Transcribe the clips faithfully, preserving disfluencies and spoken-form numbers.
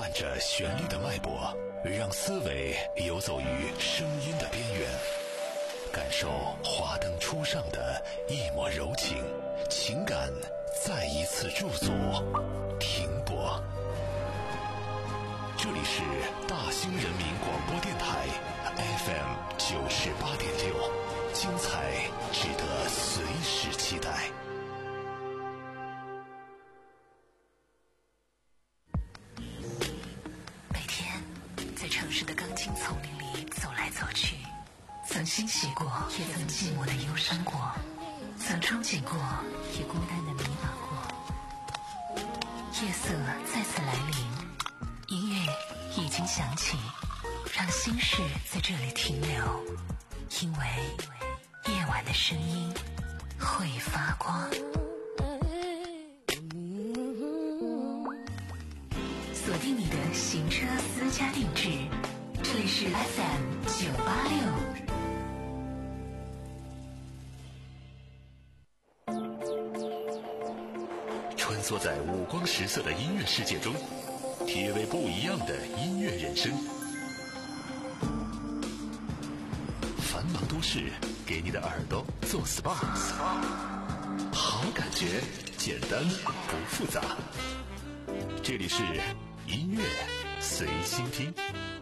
伴着旋律的脉搏，让思维游走于声音的边缘，感受华灯初上的一抹柔情，情感再一次驻足停泊。这里是大兴人民广播电台 F M 九十八点六，精彩值得随时期待。 每天在城市的钢筋丛林里走来走去，曾欣喜过，也曾寂寞的忧伤过，曾憧憬过，也孤单的迷茫过。夜色再次来临，音乐已经响起，让心事在这里停留，因为夜晚的声音会发光。锁定你的行车私家定制，这里是 F M 九八六。 穿梭在五光十色的音乐世界中，体味不一样的音乐人生。繁忙都市给你的耳朵做 S P A， 好感觉简单不复杂。这里是音乐随心听。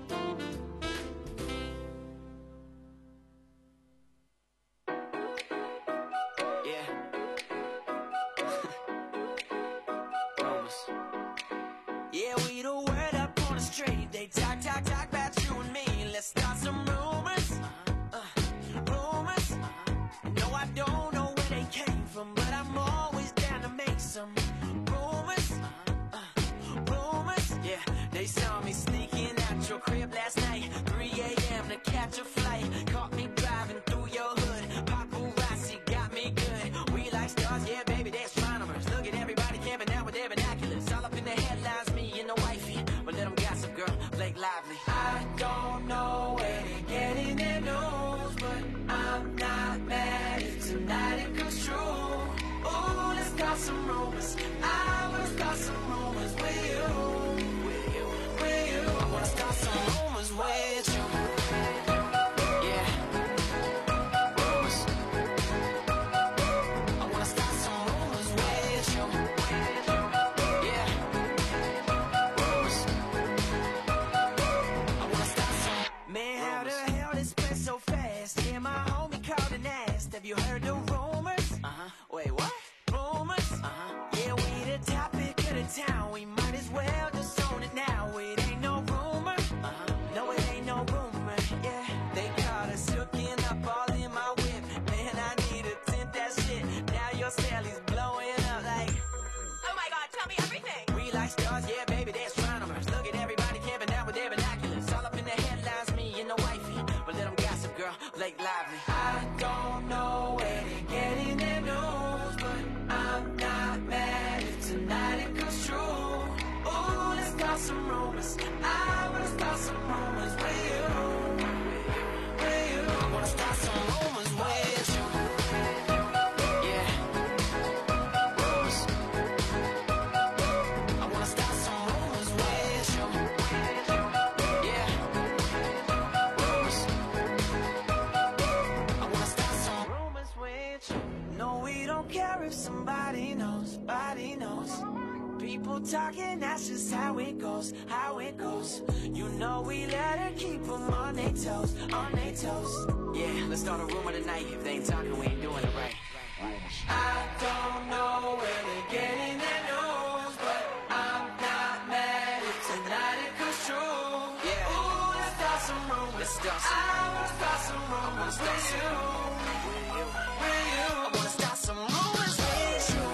Talking, that's just how it goes, how it goes. You know we let her keep them on their toes, on their toes. Yeah, let's start a rumor tonight. If they ain't talking, we ain't doing it right. I don't know where they're getting their news, but I'm not mad if tonight it comes true. Yeah, ooh, let's start some rumors. Let's start some I wanna start some rumors with you, with you. I wanna start some rumors with you.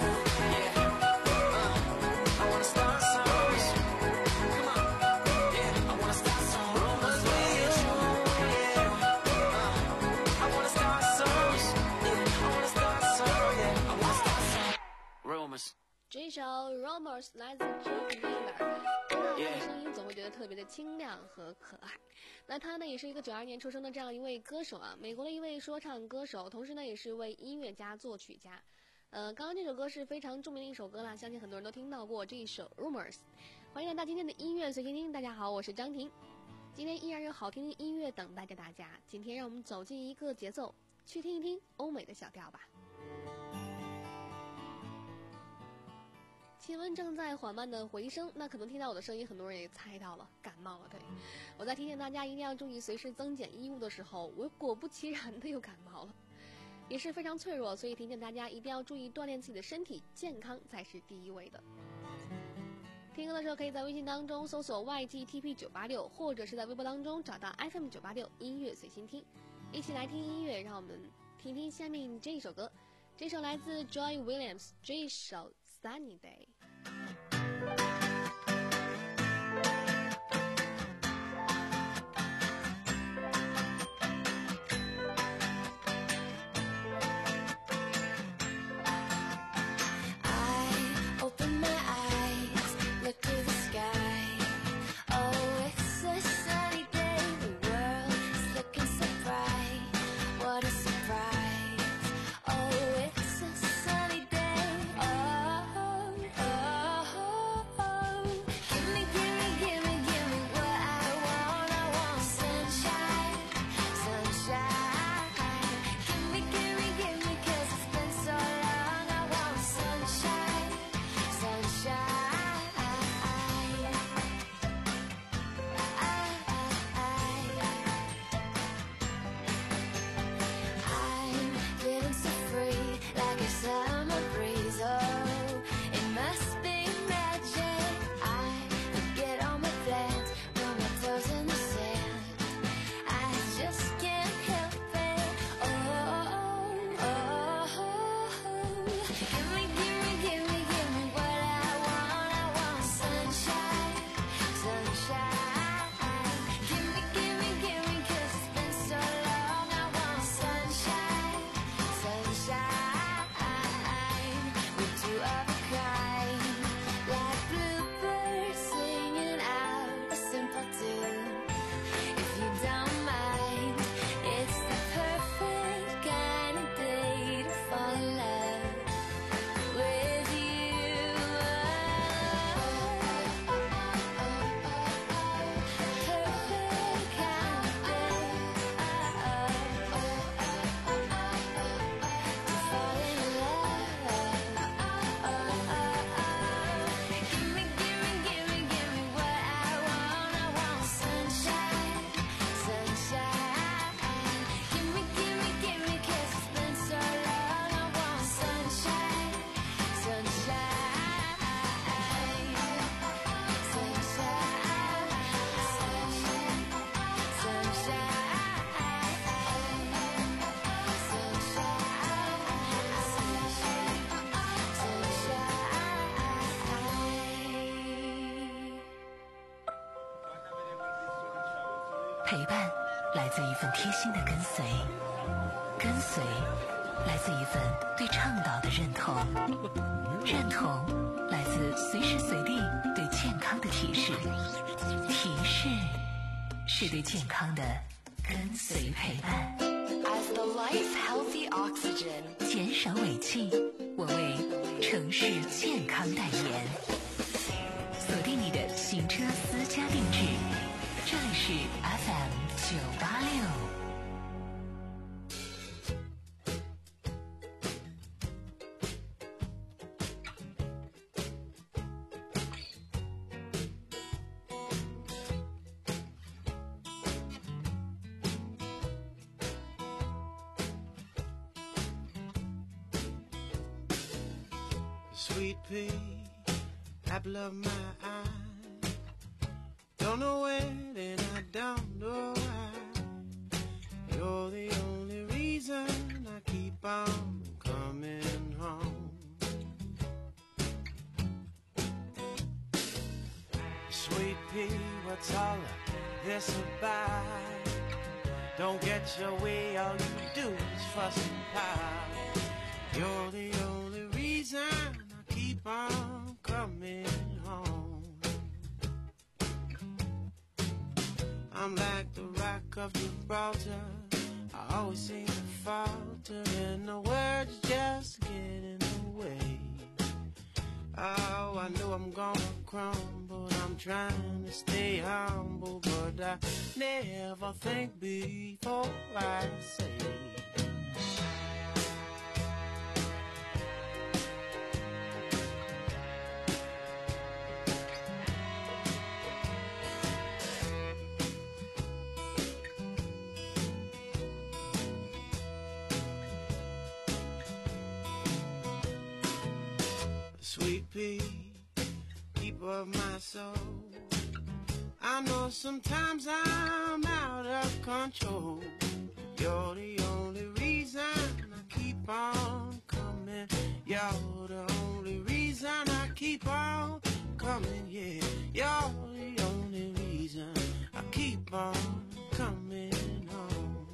Rumors 这一首 Rumors 来自 Jake Miller， 听到他的声音总会觉得特别的清亮和可爱。那他呢也是一个九二年出生的这样一位歌手啊，美国的一位说唱歌手，同时呢也是一位音乐家、作曲家。 呃，刚刚这首歌是非常著名的一首歌啦，相信很多人都听到过这一首 Rumors。欢迎来到今天的音乐随心听，大家好，我是张婷。今天依然有好听的音乐等待着大家。今天让我们走进一个节奏，去听一听欧美的小调吧。气温正在缓慢的回升，那可能听到我的声音，很多人也猜到了，感冒了。对，我在提醒大家一定要注意随时增减衣物的时候，我果不其然的又感冒了，也是非常脆弱，所以提醒大家一定要注意锻炼自己的身体，健康才是第一位的。听歌的时候可以在微信当中搜索 Y G T P 九八六，或者是在微博当中找到 F M 九八六音乐随心听，一起来听音乐，让我们听听下面这一首歌。这首来自 Joy Williams 这一首 Sunny Day。 陪伴来自一份贴心的跟随，跟随来自一份对倡导的认同，认同来自随时随地对健康的提示，提示是对健康的跟随陪伴。 As the life healthy oxygen， 减少尾气，我为城市健康代言。锁定你的行车私家定制，这里是 F M 九八六。 Sweet pea, apple of my eye. Don't know when and I don't know why. You're the only reason I keep on coming home. Sweet pea, what's all of this about? Don't get your way, all you do is fuss and pout. You're the only reason keep on coming home. I'm like the rock of Gibraltar. I always seem to falter, and the words just get in the Oh, I know I'm gonna crumble. I'm trying to stay humble, but I never think before I say. Sweet pea, keeper of my soul. I know sometimes I'm out of control. You're the only reason I keep on coming. You're the only reason I keep on coming, yeah. You're the only reason I keep on coming home.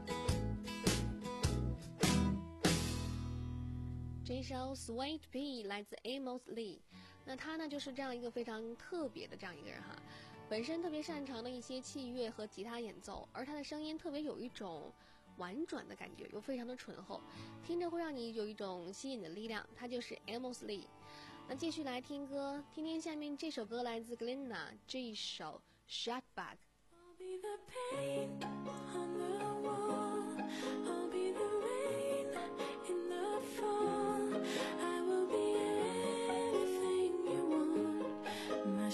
这首 Sweet Pea 来自 Amos Lee， 那他呢就是这样一个非常特别的这样一个人哈，本身特别擅长的一些器乐和吉他演奏，而他的声音特别有一种婉转的感觉，又非常的醇厚，听着会让你有一种吸引的力量，他就是 Amos Lee。 那继续来听歌，听听下面这首歌来自 Glenna 这一首 Shut Back。 I'll be the paint on the wall, I'll be the rain in the fall, I will be anything you want, my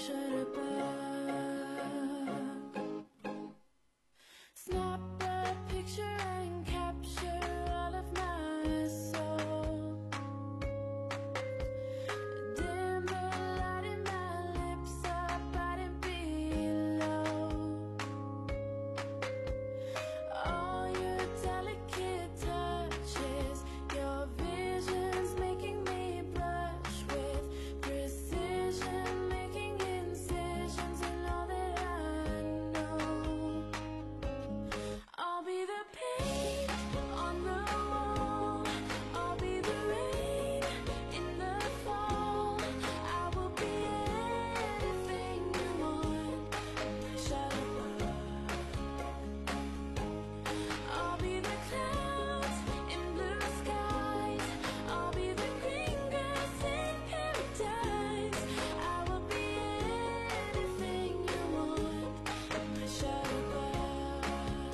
shutterbug. Snap a picture and capture all of my soul. Dim the light in my lips up, I didn't below. All your delicate touches, your visions making me blush with precision, making incisions in all that I know. I'll be the paint on the wall, I'll be the rain in the fall, I will be anything you want, my shutterbug. I'll be the clouds in blue skies, I'll be the green grass in paradise, I will be anything you want, my shutterbug.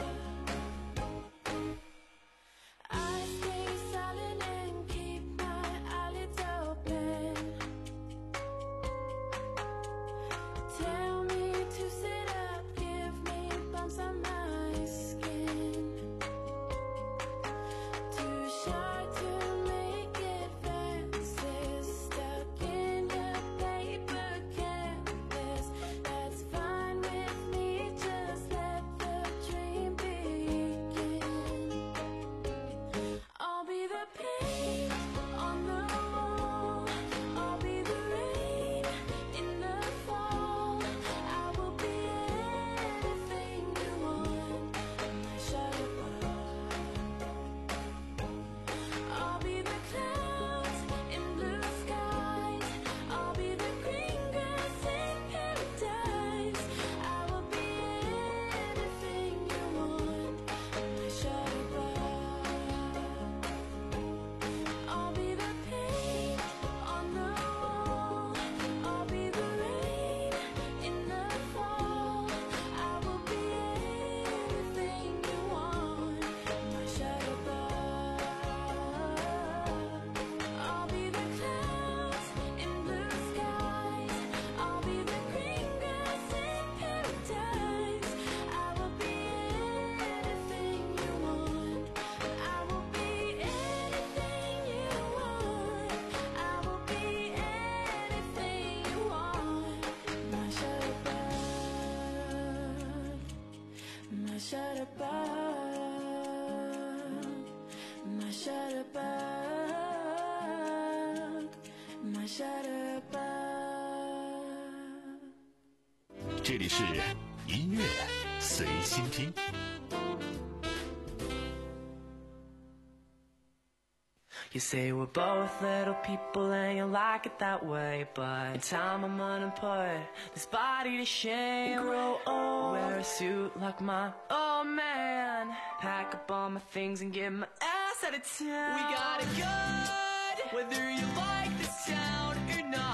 I stay silent and keep my eyelids open. Tell me to sit up, give me bumps on my skin. Too shy to make advances, stuck in your paper canvas. That's fine with me, just let the dream begin. I'll be the paint on the wall, I'll be the rain in the fall, I will be anything you want, my shutterbug. I'll be the clouds in blue skies, I'll be the green grass in paradise, I will be anything you want, my shutterbug. I'll be the paint on the wall, I'll be the rain in the fall, I will be anything you want, my shutterbug. I'll be the clouds in blue skies, I'll be the green grass in paradise, I will be anything you want, I will be anything you want, I will be anything you want, my shutterbug, my shutterbug, my shutterbug, my shutterbug. 这里是音乐随心听。 You say we're both little people and you like it that way, but in time I'm gonna put this body to shame. Grow old, wear a suit like mine. Oh man, pack up all my things and get my ass out of town. We got it good, whether you like this town or not.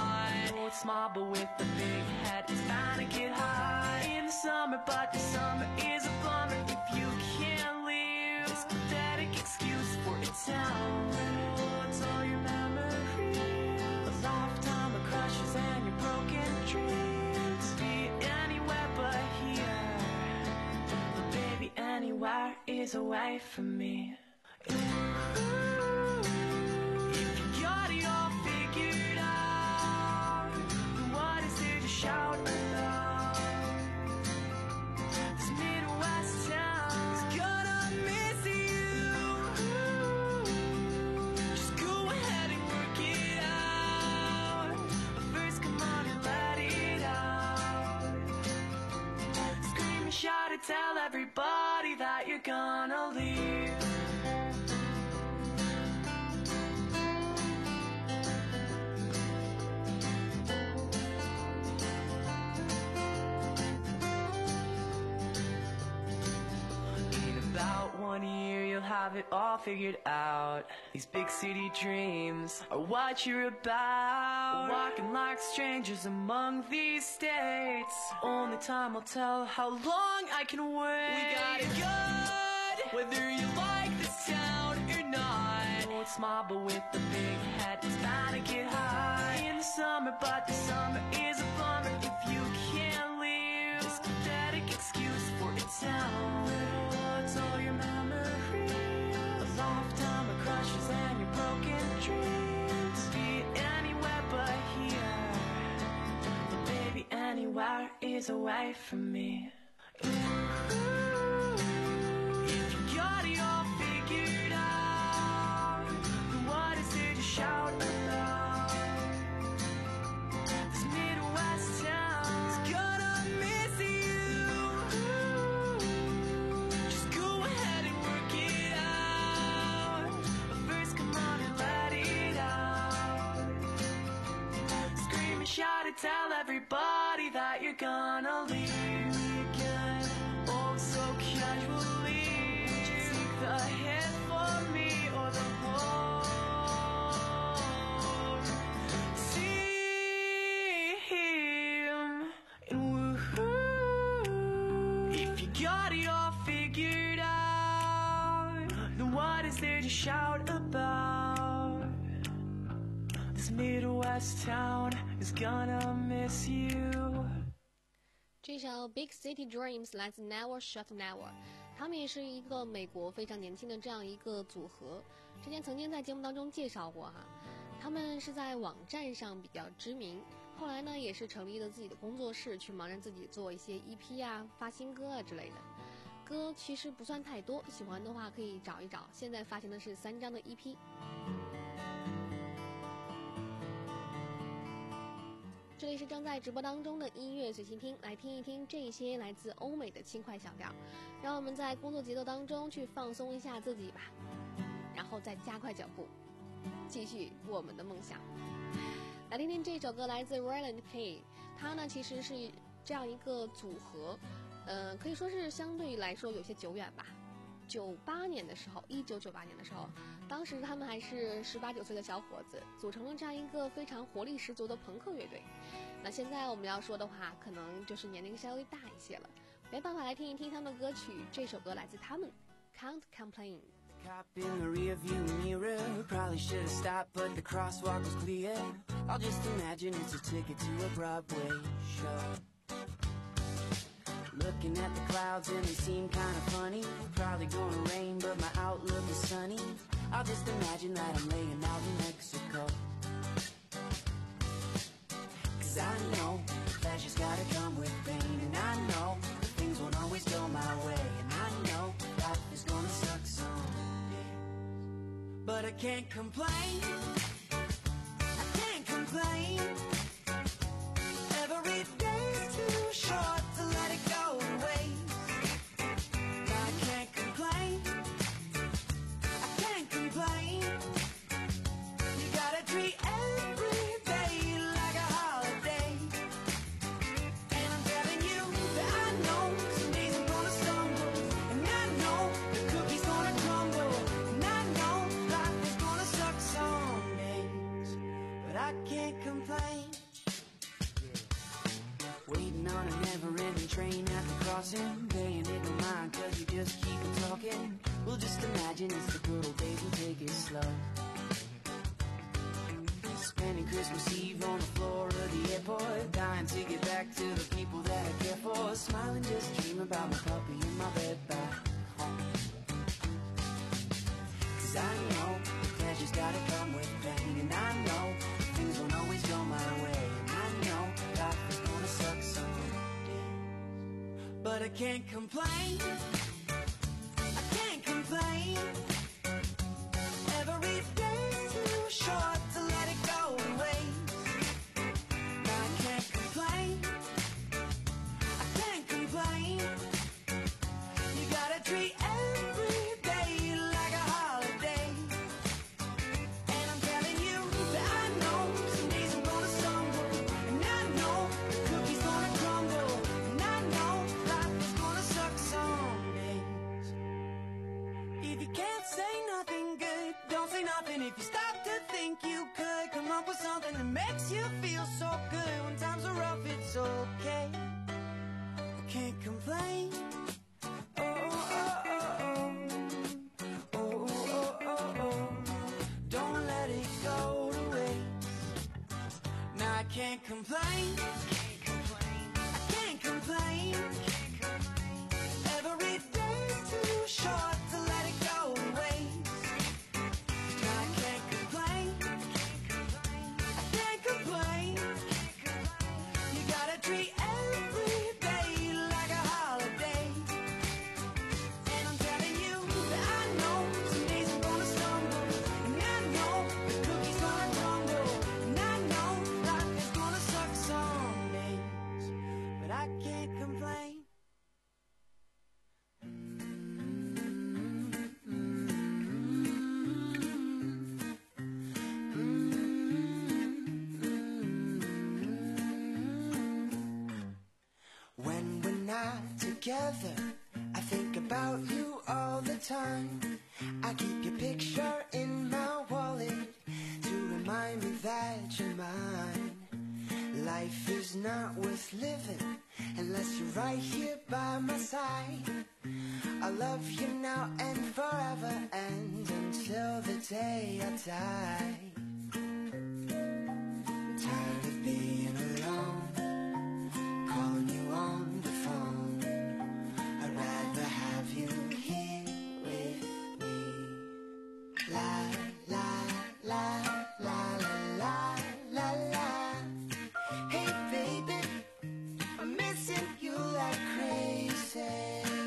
small but with a big head. It's bound to get hot in the summer, but the summer is a bummer if you can't leave. This pathetic excuse for a town. What's all your memories? A lifetime of crushes and your broken dreams. Be anywhere but here, but baby, anywhere is away from me. If you got it all figured out, then what is there to shout about? This Midwest town's gonna miss you. Just go ahead and work it out, but first come on and let it out. Scream and shout and tell everybody that you're gonna leave. One year you'll have it all figured out. These big city dreams are what you're about. Walking like strangers among these states. Only time will tell how long I can wait. We got it good, whether you like this town or not. Oh, it's small but with a big head. It's bound to get hot in the summer, but the summer is a bummer if you can't leave. This pathetic excuse for a town. What's all your memories? A lifetime of crushes and your broken dreams. Be anywhere but here, but baby, anywhere is away from me. If you got it all figured out, then what is there to shout about? This Midwest town's gonna miss you. Just go ahead and work it out, but first come on and let it out. Scream and shout and tell everybody that you're gonna leave me again. Oh, so casually. Would you take the hit for me or the whole seam? And woohoo, if you got it all figured out, then what is there to shout about? This Midwest town is gonna miss you. 这首 Big City Dreams 来自 Never Shut Never， 他们也是一个美国非常年轻的这样一个组合，之前曾经在节目当中介绍过哈。他们是在网站上比较知名，后来呢也是成立了自己的工作室，去忙着自己做一些 E P 啊、发新歌啊之类的。歌其实不算太多，喜欢的话可以找一找，现在发行的是三张的 E P。这里是正在直播当中的音乐随心听，来听一听这些来自欧美的轻快小调，让我们在工作节奏当中去放松一下自己吧，然后再加快脚步，继续我们的梦想。来听听这首歌，来自 Ryland P， 他呢其实是这样一个组合，呃，可以说是相对来说有些久远吧。九八年的时候，一九九八年的时候，当时他们还是十八九岁的小伙子，组成了这样一个非常活力十足的朋克乐队。那现在我们要说的话，可能就是年龄稍微大一些了，没办法，来听一听他们的歌曲。这首歌来自他们 Can't Complain。 Cop in the rearview mirror, probably should have stopped, but the crosswalk was clear. I'll just imagine it's a ticket to a Broadway show. Looking at the clouds and they seem kind of funny. Probably gonna rain, but my outlook is sunny. I'll just imagine that I'm laying out in Mexico. Cause I know pleasure's gotta come with pain. And I know that things won't always go my way. And I know life is gonna suck someday. But I can't complain, I can't complain. Every day's too short to let it go to waste. I can't complain, I can't complain. You gotta treat every day like a holiday. And I'm telling you that I know some days I'm gonna stumble. And I know the cookie's gonna crumble. And I know life is gonna suck some days. But I can't complain. train at the crossing, paying it no mind cause you just keep on talking. We'll just imagine it's the good old days, we'll take it slow. Spending Christmas Eve on the floor of the airport, dying to get back to the people that I care for. Smiling, just dream about my puppy in my bed back home. Cause I know the pleasure's gotta come with pain, and I know things won't always go my way, and I know life is gonna suck someday. But I can't complain, I can't complain. Every day's too short to let it go to waste. Now I can't complain, I can't complain. You gotta treat every day like a holiday. And I'm telling you that I know some days I'm gonna stumble, and I know the cookie's gonna crumble, and I know life is gonna suck some days. If you can't say nothing good, don't say nothing. If you stop to think you could come up with something that makes you feel so good when times are rough, it's okay. I can't complain. Oh, oh, oh, oh. Oh, oh, oh, oh. Don't let it go to waste. Now I can't complain, I can't complain. Every day's too short to let it go to waste. Now I can't complain, I can't complain. You gotta treat every day like a holiday. And I'm telling you that I know some days I'm gonna stumble, and I know the cookie's gonna crumble, and I know life is gonna suck some days. But I can't complain. When we're not together, I think about you all the time. I keep your picture in my wallet to remind me that you're mine. Life is not worth living unless you're right here by my side. I love you now and forever, and until the day I die. Tired of being alone, calling you on the phone. I'd rather have you here with me. La la la la la la la. Hey baby, I'm missing you like crazy.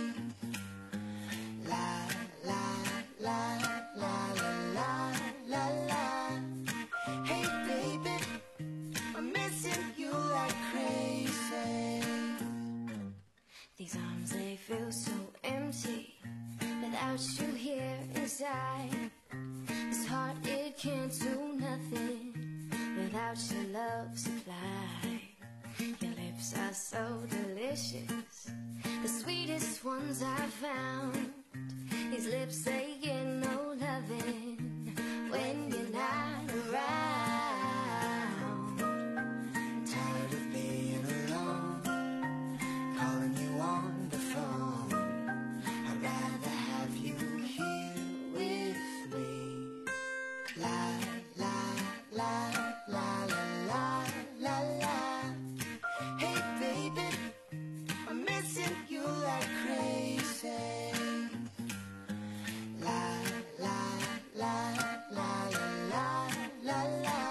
La la la la la la la la. Hey baby, I'm missing you like crazy. These arms, they feel so empty without you here inside. This heart, it can't do nothing without your love supply. Your lips are so delicious, the sweetest ones I've found. These lips, they get no loving when you're not around. Tired of being alone, calling you on the phone. I'd rather have you here with me. La la la la la la la la. Hey baby, I'm missing you like crazy. La la la la la la la la.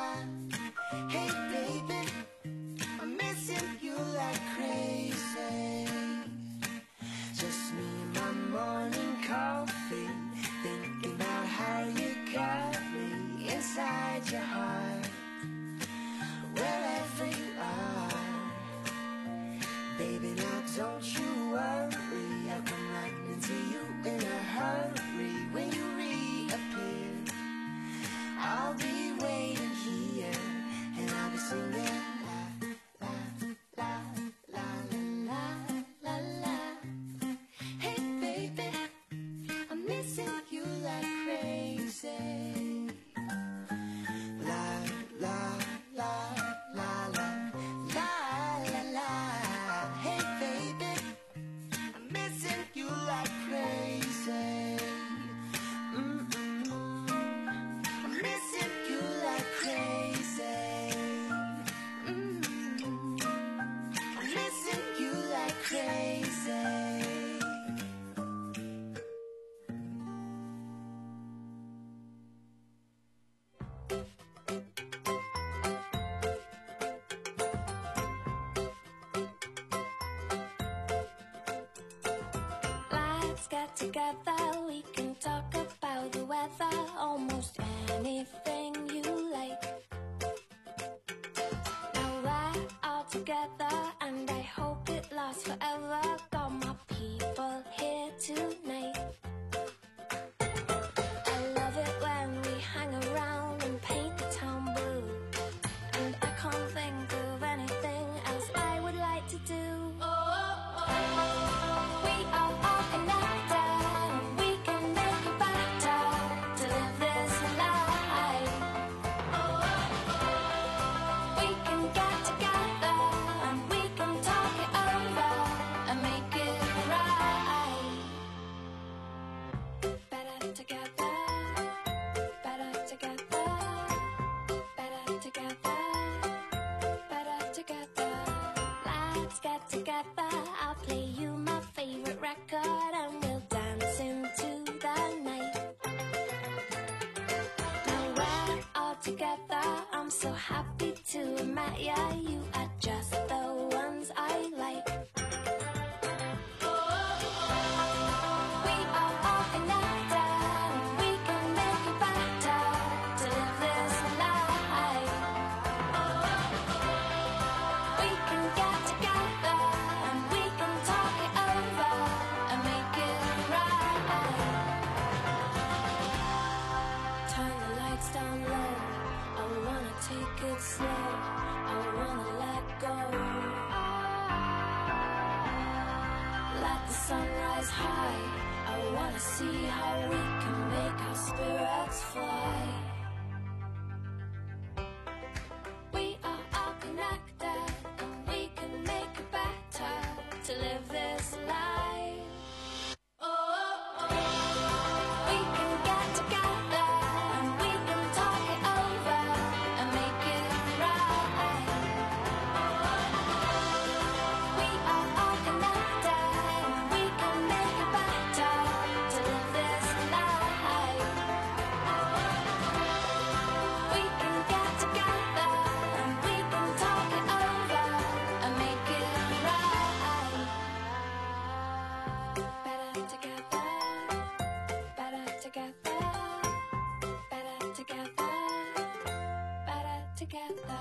Let's get together, we can talk about the weather, almost anything you like. Now we're all together, and I hope it lasts forever. Got my people here tonight. I love it when we hang around and paint the town blue, and I can't think of anything else I would like to do. We are all connected, we can make it better to live this life. We can get together and we can talk it over and make it right. Better together, better together, better together, better together. Let's get together, I'll play you my favorite record and we'll dance into the night. Now we're all together, I'm so happy to have met ya. You are just the ones I like. We are all connected, we can make it better to live this life. We can get together and we can talk it over and make it right. Turn the lights down low, I wanna take it slow, I wanna let go. Let the sun rise high, I wanna see how we can make our spirits fly. We are all connected and we can make it better to live this life. We can get together and we can talk it over and make it right. We are all connected and we can make it better to live this life. We can get together and we can talk it over and make it right. Better together, better together, better together, better together.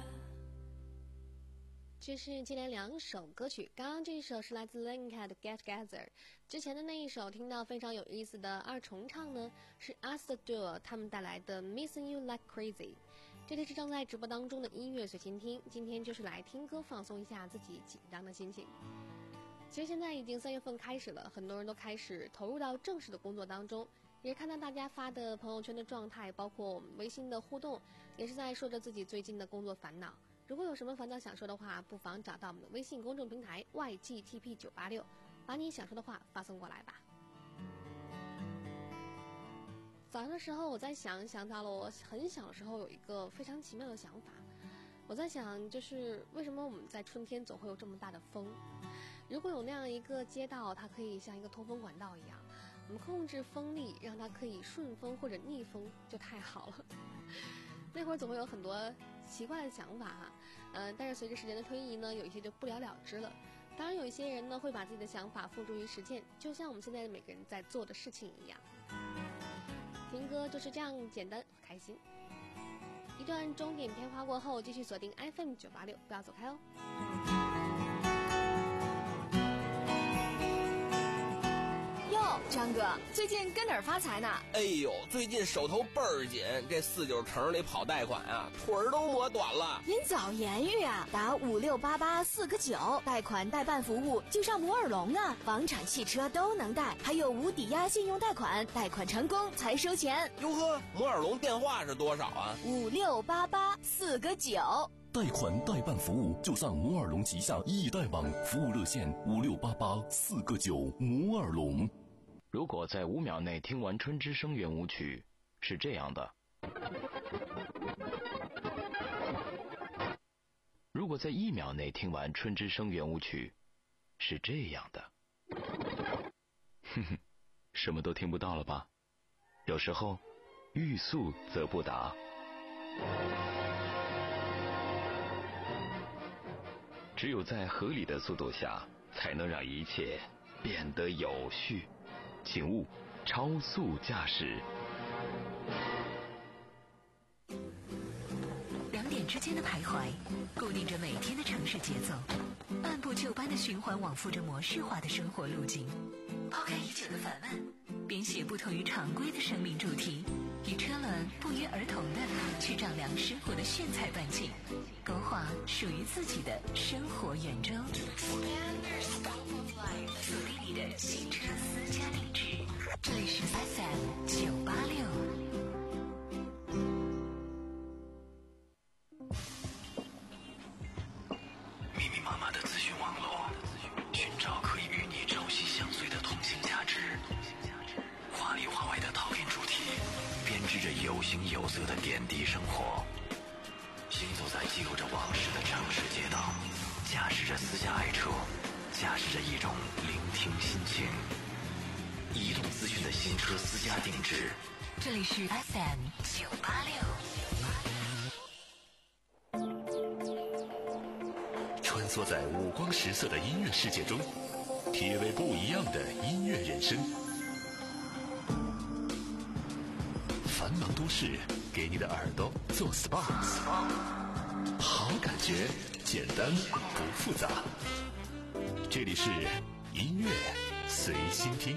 这是接连两首歌曲，刚刚这一首是来自 Linka 的 Get Together， 之前的那一首听到非常有意思的二重唱呢，是 Asta Duo 他们带来的 Missing You Like Crazy。这里是正在直播当中的音乐随心听，今天就是来听歌放松一下自己紧张的心情。其实现在已经三月份开始了，很多人都开始投入到正式的工作当中，也看到大家发的朋友圈的状态，包括我们微信的互动，也是在说着自己最近的工作烦恼。如果有什么烦恼想说的话，不妨找到我们的微信公众平台 Y G T P 九八六，把你想说的话发送过来吧。早上的时候我在想，想到了我很小的时候有一个非常奇妙的想法，我在想，就是为什么我们在春天总会有这么大的风？如果有那样一个街道，它可以像一个通风管道一样，我们控制风力，让它可以顺风或者逆风，就太好了。那会儿总会有很多奇怪的想法哈，嗯、呃，但是随着时间的推移呢，有一些就不了了之了。当然，有一些人呢会把自己的想法付诸于实践，就像我们现在每个人在做的事情一样。听歌就是这样简单开心。一段钟点片花过后，继续锁定 F M 九八六，不要走开哦。 哟，张哥，最近跟哪儿发财呢？ 哎呦，最近手头倍儿紧，这四九城里跑贷款啊，腿儿都磨短了。 您早言语啊，打五六八八四个九，贷款代办服务就上摩尔龙啊，房产、汽车都能贷，还有无抵押信用贷款，贷款成功才收钱。 哟呵，摩尔龙电话是多少啊？ 五六八八四个九。 贷款代办服务就上摩尔龙旗下易贷网，服务热线五六八八四个九。摩尔龙。 如果在五秒内听完《春之声》圆舞曲，是这样的；如果在一秒内听完《春之声》圆舞曲，是这样的。哼哼，什么都听不到了吧？有时候，欲速则不达。只有在合理的速度下，才能让一切变得有序。 请勿超速驾驶。 两点之间的徘徊，固定着每天的城市节奏，按部就班的循环往复着模式化的生活路径。抛开已久的烦闷，编写不同于常规的生命主题，与车轮不约而同的去丈量生活的炫彩半径，勾画属于自己的生活圆周。锁定你的新车私家定制，这里是 F M 九八六。 密密麻麻的资讯网络，寻找可以与你朝夕相随的同性价值。华里华外的讨厌主题，编织着有形有色的点滴生活。行走在记录着往事的城市街道，驾驶着私家爱车，驾驶着一种聆听心情。移动资讯的新车私家定制， 这里是 F M 九八六。 穿梭在五光十色的音乐世界中，体味不一样的音乐人生。繁忙都市给你的耳朵做 S P A， 好感觉，简单不复杂。这里是音乐随心听。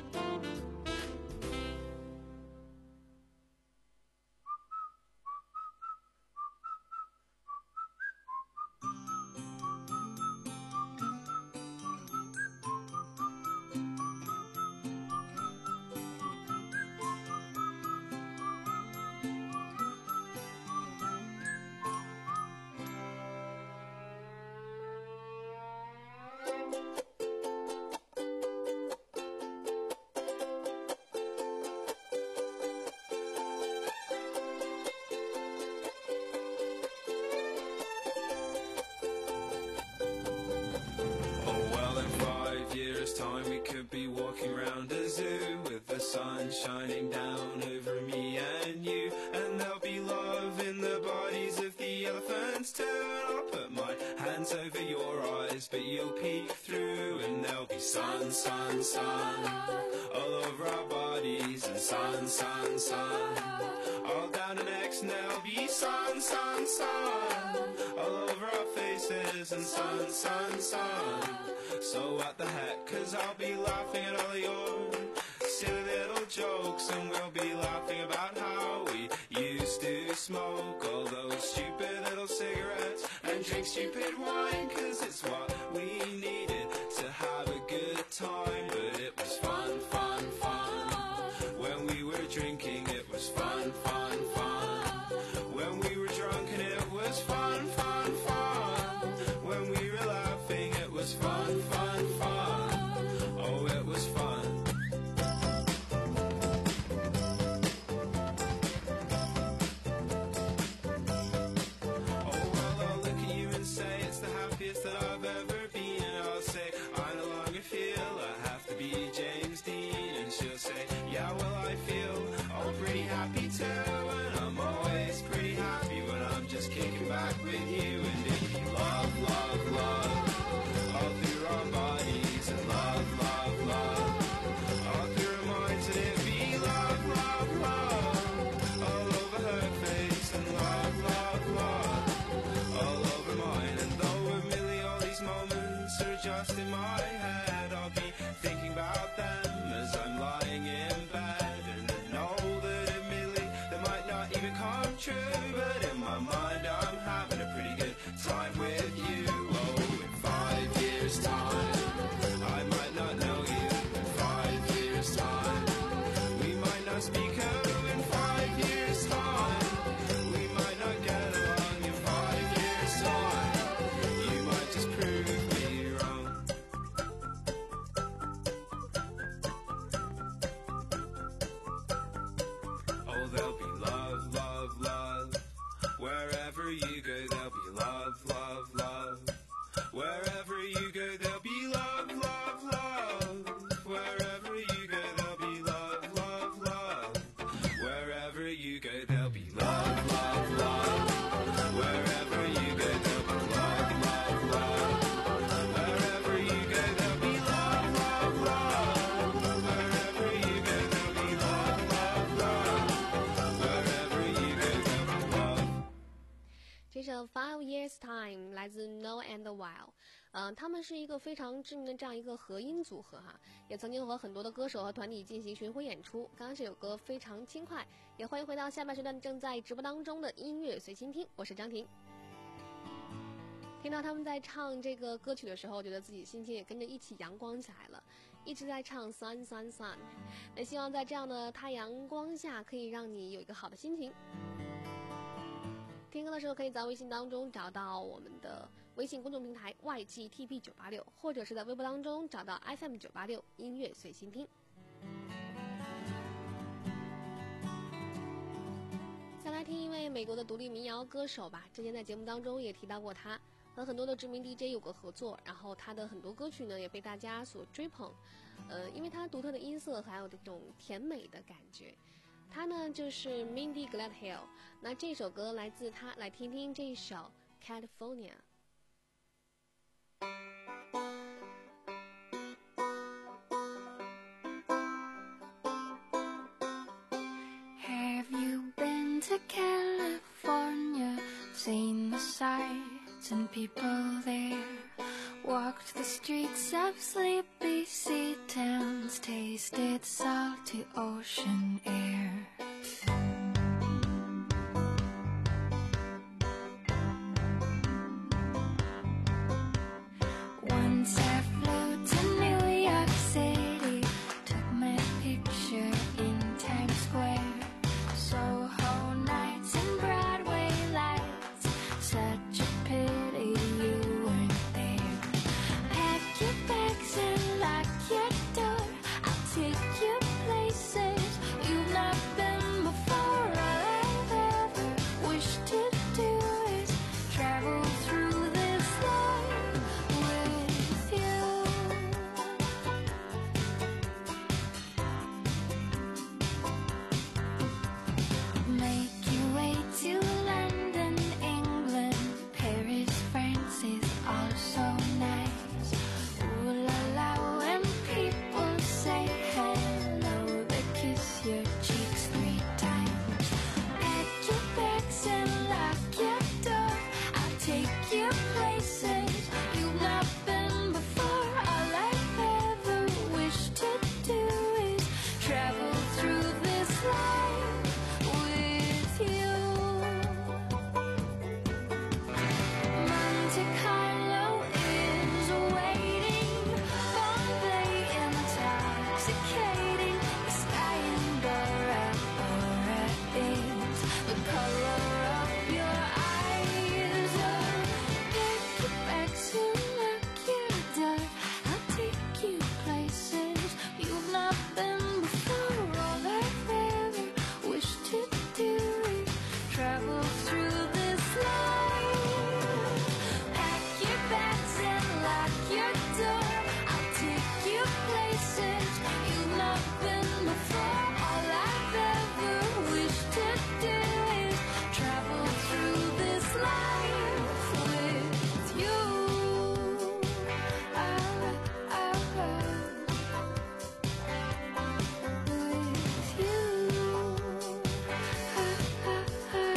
Time we could be walking around a zoo with the sun shining down over me and you, and there'll be love in the bodies of the elephants too. And I'll put my hands over your eyes, but you'll peek through, and there'll be sun, sun, sun all over our bodies, and sun, sun, sun all down our necks, and there'll be sun, sun, sun all over our faces, and sun, sun, sun. So what the heck, 'cause I'll be laughing at all your silly little jokes, and we'll be laughing about how we used to smoke all those stupid little cigarettes and drink stupid wine, 'cause it's what we needed to have a good time. But it was fun, fun, fun when we were drinking. It was fun, fun, fun when we were drunk, and it was fun, fun, fun when we were laughing. It was fun, fun, fun. Oh, it was fun. Oh, well, I'll look at you and say it's the happiest that I've ever been. And I'll say I no longer feel I have to be James Dean. And she'll say, yeah, well, I feel oh pretty happy too. And I'm always pretty happy when I'm just kicking back with you. And it'd be love, love, love all through our bodies, and love, love, love all through our minds, and it'd be love, love, love all over her face, and love, love, love all over mine. And though admittedly all these moments are just in my head, I'll be thinking about them as I'm lying in bed, and I know that admittedly they might not even come true, but in my mind I'm having a pretty good time with you. Oh, in five years time I might not know you. In five years time we might not speak. Oh, in five years time we might not get along. In five years time you might just prove me wrong. Time 来自 No and While， 嗯、呃，他们是一个非常知名的这样一个合音组合哈，也曾经和很多的歌手和团体进行巡回演出。刚刚这首歌非常轻快，也欢迎回到下半时段正在直播当中的音乐随心听，我是张婷。听到他们在唱这个歌曲的时候，觉得自己心情也跟着一起阳光起来了，一直在唱 Sun Sun Sun。那希望在这样的太阳光下，可以让你有一个好的心情。听歌的时候，可以在微信当中找到我们的微信公众平台 Y G T P 九八六，或者是在微博当中找到 F M 九八六音乐随心听。再来听一位美国的独立民谣歌手吧，之前在节目当中也提到过他。和很多的知名 D J 有过合作，然后他的很多歌曲呢也被大家所追捧，呃，因为他独特的音色还有这种甜美的感觉。他呢就是 Mindy Gladhill， 那这首歌来自他，来听听这首 California。 Have you been to California? Seen the sights and people there? Walked the streets of sleepy sea towns, tasted salty ocean air. Once I flew to New York City, took my picture in Times Square. Soho nights and Broadway lights, such a pity you weren't there. Pack your bags and lock your door, I'll take you places you've not been before. All I've ever wished to do is travel through this life with you. Make your way to London, England, Paris, France is also nice. Ooh la la, when people say hello, they kiss your cheeks three times. Pack your bags and lock your door, I'll take you places you've not been before. All I've ever wished to do is travel through this life with you. Monte Carlo is waiting, Bombay intoxicating, the sky in Bora Bora is the color of your eyes. Oh, pick your bags and lock your door, I'll take you places you've not been before. All I've ever wished to do is travel through this life. Pack your bags and lock your door, I'll take you places you've not been before. All I've ever wished to do is travel through this life with you. Ah, ah, ah. With you. Ah, ah, ah.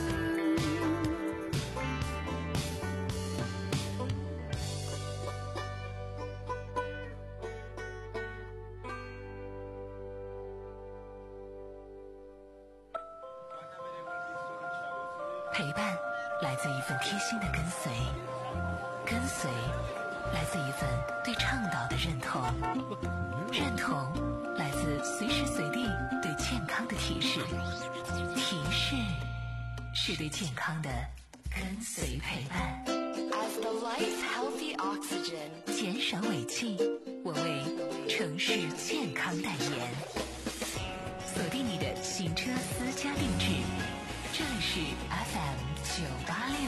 陪伴来自一份贴心的跟随，跟随来自一份对倡导的认同，认同来自随时随地对健康的提示，提示是对健康的跟随陪伴。 As the life healthy oxygen， 减少尾气，我为城市健康代言。锁定你的行车私家定制，这里是 F M 九八六。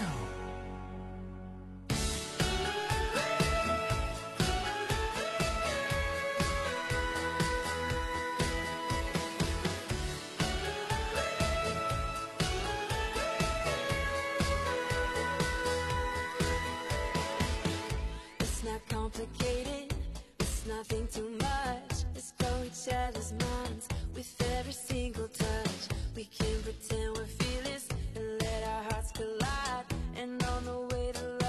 It's not complicated, it's nothing too much. Let's blow each other's minds with every single touch. We can pretend we're fearless and let our hearts collide. And on the way to life,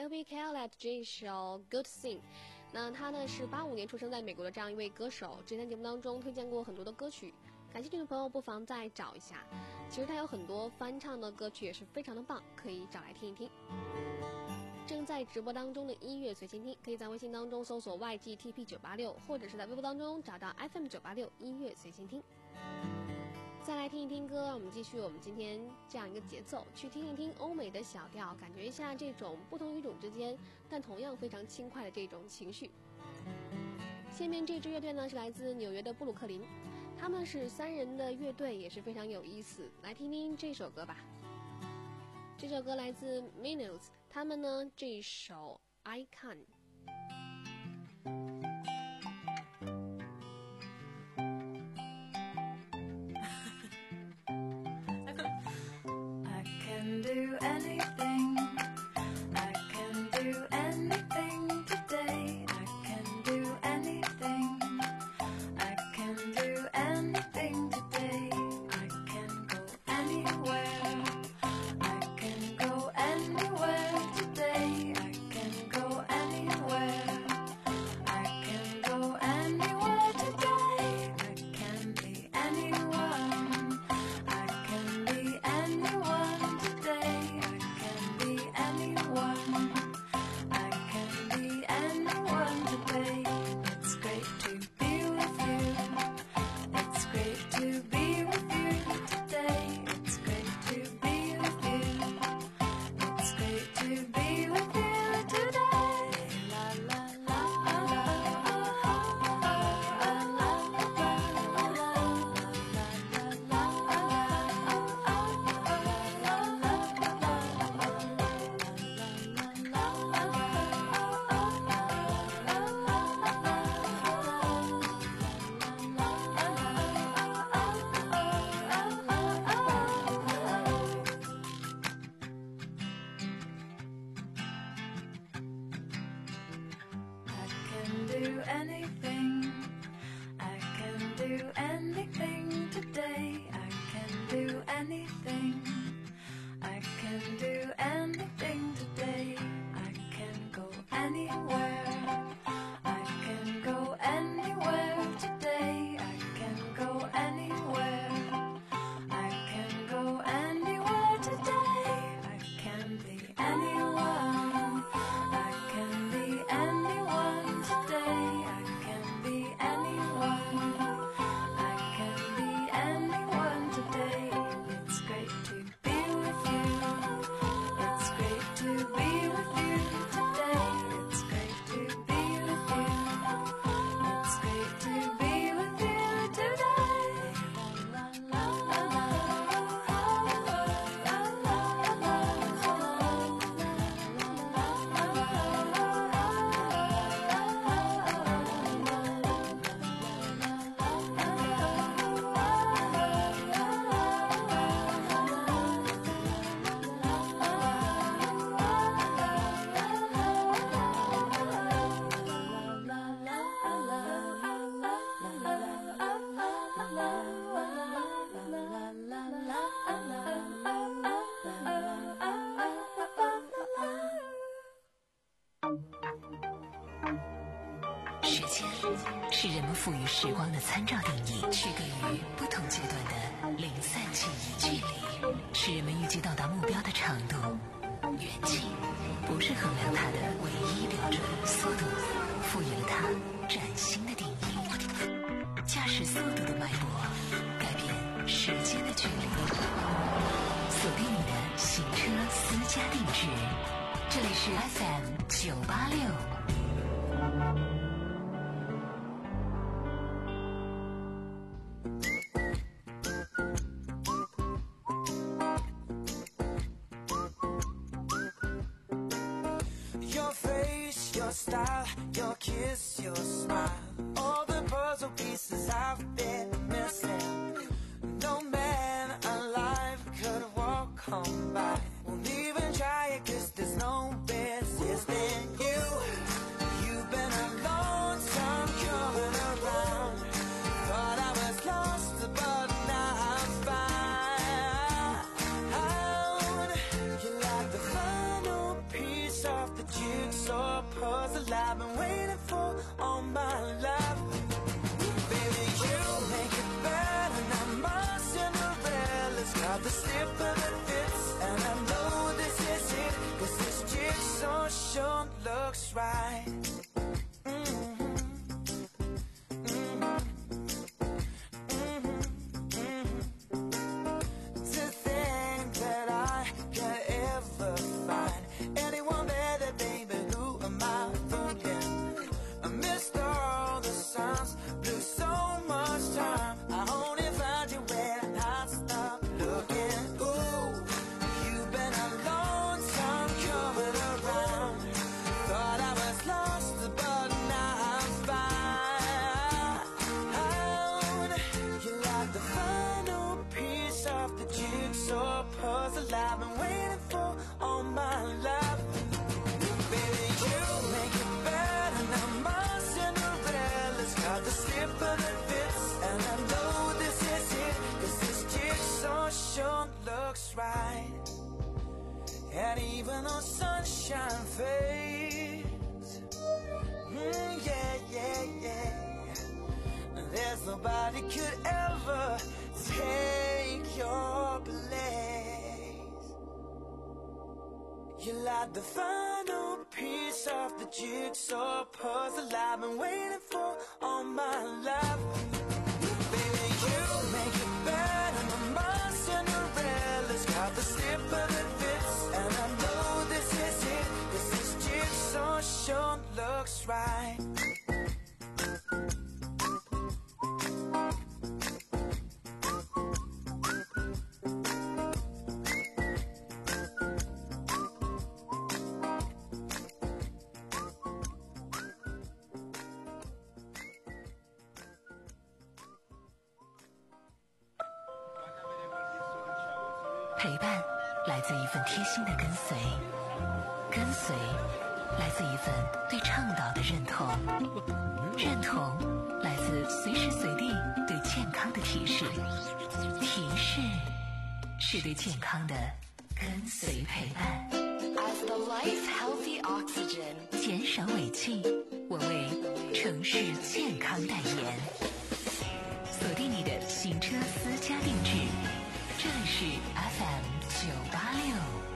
Toby Keith 这首 Good Thing。那他呢是八五年出生在美国的这样一位歌手，之前节目当中推荐过很多的歌曲，感兴趣的朋友不妨再找一下。其实他有很多翻唱的歌曲也是非常的棒，可以找来听一听。正在直播当中的音乐随心听，可以在微信当中搜索 Y G T P 九八六， 或者是在微博当中找到 F M 九八六音乐随心听。再来听一听歌，让我们继续我们今天这样一个节奏，去听一听欧美的小调，感觉一下这种不同语种之间但同样非常轻快的这种情绪。下面这支乐队呢是来自纽约的布鲁克林，他们是三人的乐队，也是非常有意思。来听听这首歌吧。这首歌来自 Minus， 他们呢这首 I Can。 Do anything, I can do anything today. I can do anything, I can do anything today. I can go anywhere, I can go anywhere today. I can go anywhere, I can go anywhere today. I can be anyone, I can be anyone. 是人们赋予时光的参照定义，区隔于不同阶段的零散记忆距离，是人们预计到达目标的长度。远近不是衡量它的唯一标准，速度赋予了它崭新的定义。驾驶速度的脉搏，改变时间的距离。锁定你的行车私家定制，这里是 F M 九八六。 Your style, your kiss, your smile, all the puzzle pieces I've been missing. No man alive could walk on by. Won't even try it 'cause there's no resisting you. You've been a lonesome coming around. Thought I was lost, but now I'm found. You're like the final piece of the jigsaw puzzle I've been waiting for all my life. Baby, you make it better. Now my Cinderella's got the slipper that fits, and I know this is it, 'cause this jigsaw sure looks right. Puzzle I've been waiting for all my life. Baby, you make it better. Now my Cinderella's got the slipper that fits, and I know this is it, 'cause this jigsaw sure looks right. And even though sunshine fades, mm, yeah, yeah, yeah, there's nobody could ever take your place. You're like the final piece of the jigsaw puzzle I've been waiting for all my life. Baby, you make it better. My Cinderella's got the slipper that fits, and I know this is it, 'cause this jigsaw sure looks right. 陪伴来自一份贴心的跟随，跟随来自一份对倡导的认同，认同来自随时随地对健康的提示，提示是对健康的跟随陪伴。 As the life healthy oxygen， 减少尾气，我为城市健康代言。锁定你的行车私家定制，这里是 F M 九八六。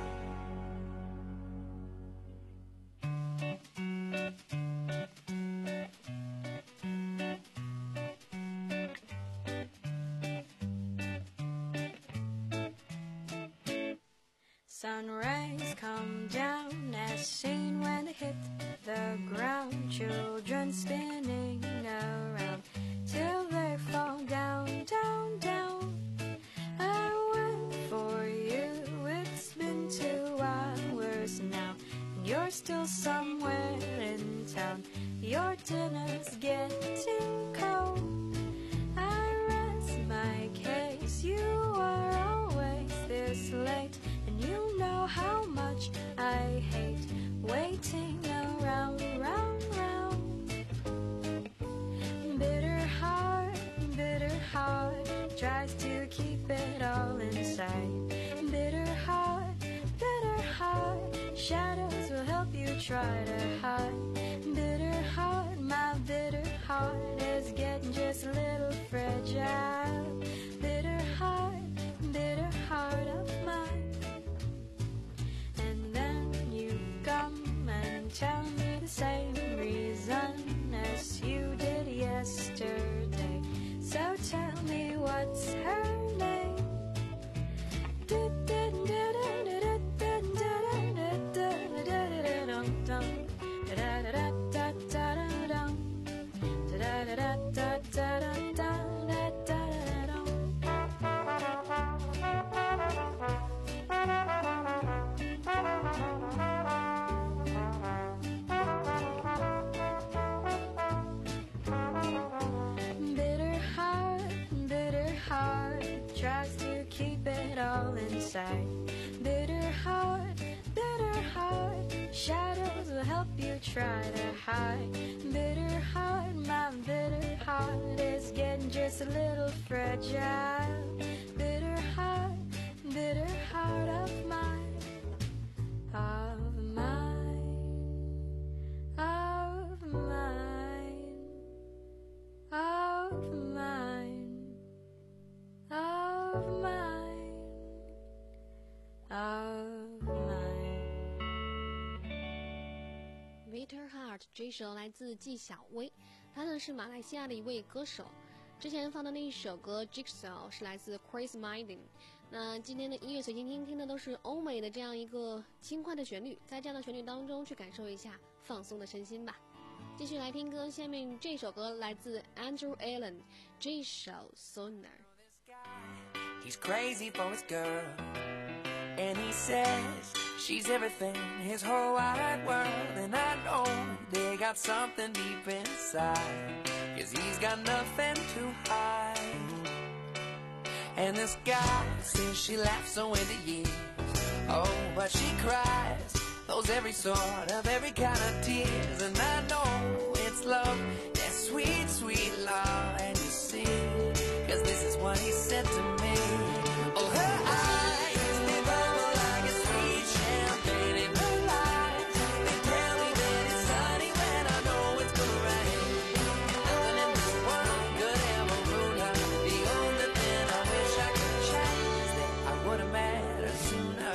Sun rays come down as seen when they hit the ground. Children spinning around till they fall down, down, down. I went for you, it's been two hours now, and you're still somewhere in town. Your dinner's getting cold. I rest my case, you are always this late. You know how much I hate waiting around, round, round. Bitter heart, bitter heart tries to keep it all inside. Bitter heart, bitter heart, shadows will help you try to hide. Bitter heart, my bitter heart is getting just a little fragile. Bitter heart, bitter heart of mine. Tell me the same reason as you did yesterday. So tell me what's her name. Bitter heart, bitter heart, shadows will help you try to hide. Bitter heart, my bitter heart is getting just a little fragile. Bitter heart, bitter heart of mine, of mine. Bitter Heart 这首来自纪晓薇，她呢是马来西亚的一位歌手。之前放的那一首歌 Jigsaw 是来自 Chris Martin。那今天的音乐随心听听的都是欧美的这样一个轻快的旋律，在这样的旋律当中去感受一下放松的身心吧。继续来听歌，下面这首歌来自 Andrew Allen 这首 Sooner。 He's crazy for his girl, and he says she's everything, his whole wide world. And I know they got something deep inside, 'cause he's got nothing to hide. And this guy says she laughs so into years, oh, but she cries those every sort of every kind of tears. And I know it's love, that sweet, sweet love. And you see, 'cause this is what he said to me. Oh, her eyes, they bubble like a sweet champagne in her lies. They tell me that it's sunny when I know it's gonna rain. Nothing in this world could ever ruin her. The only thing I wish I could change is that I would have met her sooner.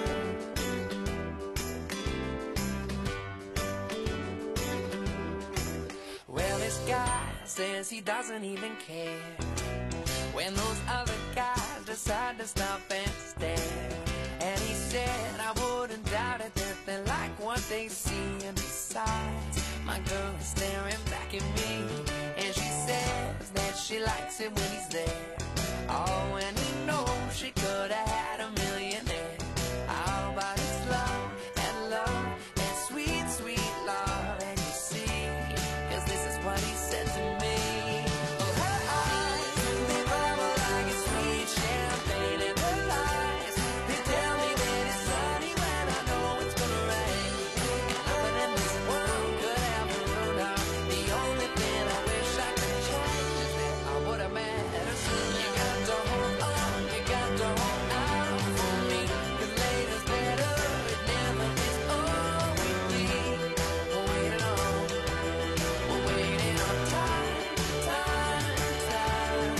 Well, this guy says he doesn't even care when those other guys decide to stop and stare. And he said I wouldn't doubt it that they like what they see. And besides, my girl is staring back at me, and she says that she likes it when he's there. Oh, and he knows she could have had a millionaire. Oh, but it's love, and love, and sweet, sweet love. And you see, 'cause this is what he said to me. Oh, her eyes, they bubble like a sweet champagne in her lies. They tell me that it's sunny when I know it's gonna rain. And nothing in this world could ever ruin her. The only thing I wish I could change is that I would have met her soon. You got to hold on, you got to hold out for me, 'cause later's better, it never is all we need. We're waiting on, we're waiting on time, time, time.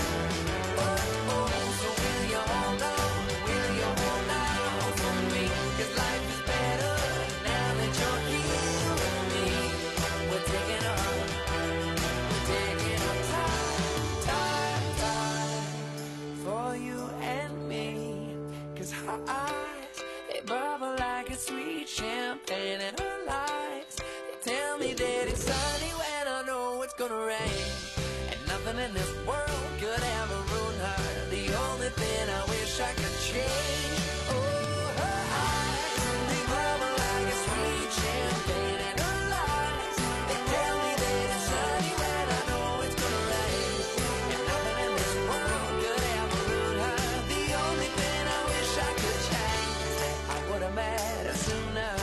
Oh, oh, so will you hold on, will you hold out for me, 'cause life is better now that you're here with me. We're taking on, we're taking on time, time, time for you and me. 'Cause her eyes, they bubble like a sweet champagne, and her lies, they tell me that it's sunny when I know it's gonna rain. And nothing in this world could ever ruin her. The only thing I wish I could change. Oh, her eyes, they bubble like a sweet champagne, and her lies, they tell me that it's sunny when I know it's gonna rain. And nothing in this world could ever ruin her. The only thing I wish I could change is that I would have met her sooner.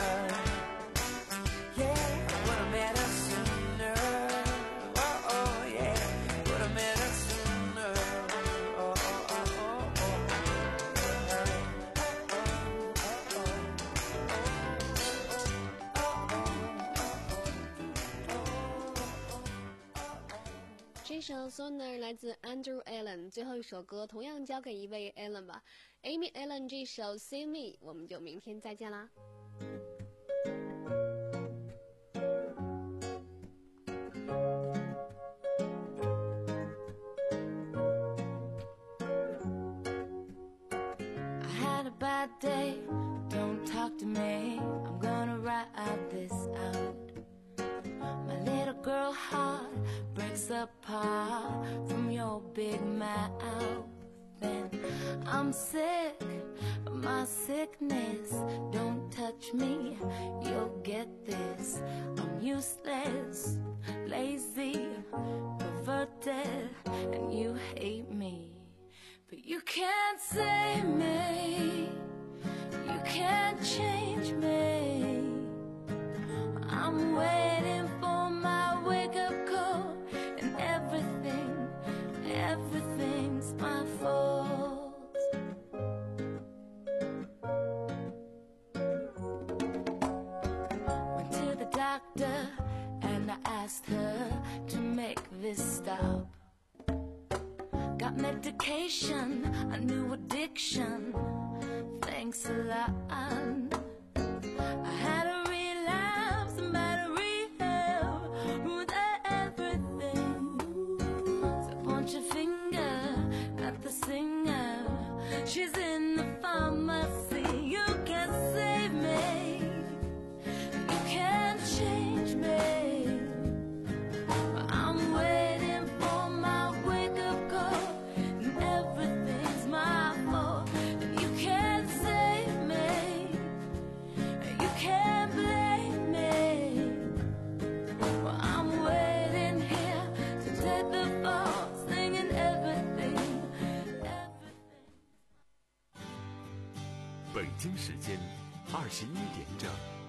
Yeah, I would have met her sooner. Oh, oh, yeah, would have met her sooner. Oh, oh, oh, oh, oh. 这首 Sooner 来自 Andrew Allen， 最后一首歌同样交给一位 Allen 吧 ，Amy Allen 这首 See Me， 我们就明天再见啦。 I had a bad day, don't talk to me, I'm gonna write this out. My little girl heart breaks apart from your big mouth. Then I'm sick of my sickness, don't touch me, you'll get this. I'm useless, lazy, perverted, and you hate me. But you can't save me, you can't change me. I'm waiting for my wake-up call, and everything, everything's my fault. Went to the doctor and I asked her to make this stop. Got medication, a new addiction, thanks a lot. I had a relapse, a battery 京时间二十一点整。